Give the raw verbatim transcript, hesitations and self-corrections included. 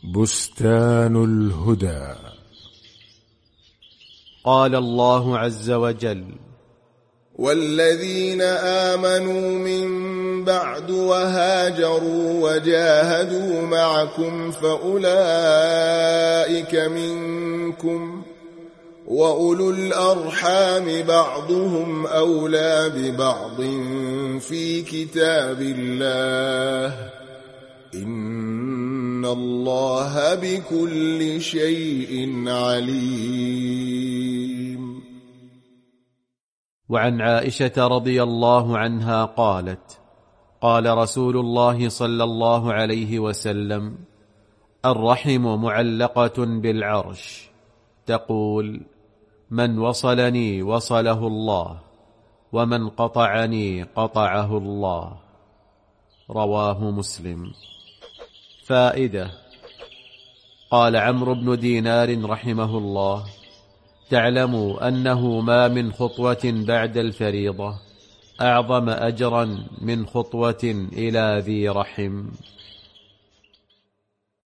بستان الهدى. قال الله عز وجل: والذين آمنوا من بعد وهاجروا وجاهدوا معكم فأولئك منكم، وأولو الأرحام بعضهم أولى ببعض في كتاب الله، إن الله بكل شيء عليم. وعن عائشة رضي الله عنها قالت: قال رسول الله صلى الله عليه وسلم: الرحم معلقة بالعرش، تقول: من وصلني وصله الله، ومن قطعني قطعه الله. رواه مسلم. فائدة: قال عمرو بن دينار رحمه الله: تعلموا أنه ما من خطوة بعد الفريضة أعظم أجرا من خطوة إلى ذي رحم.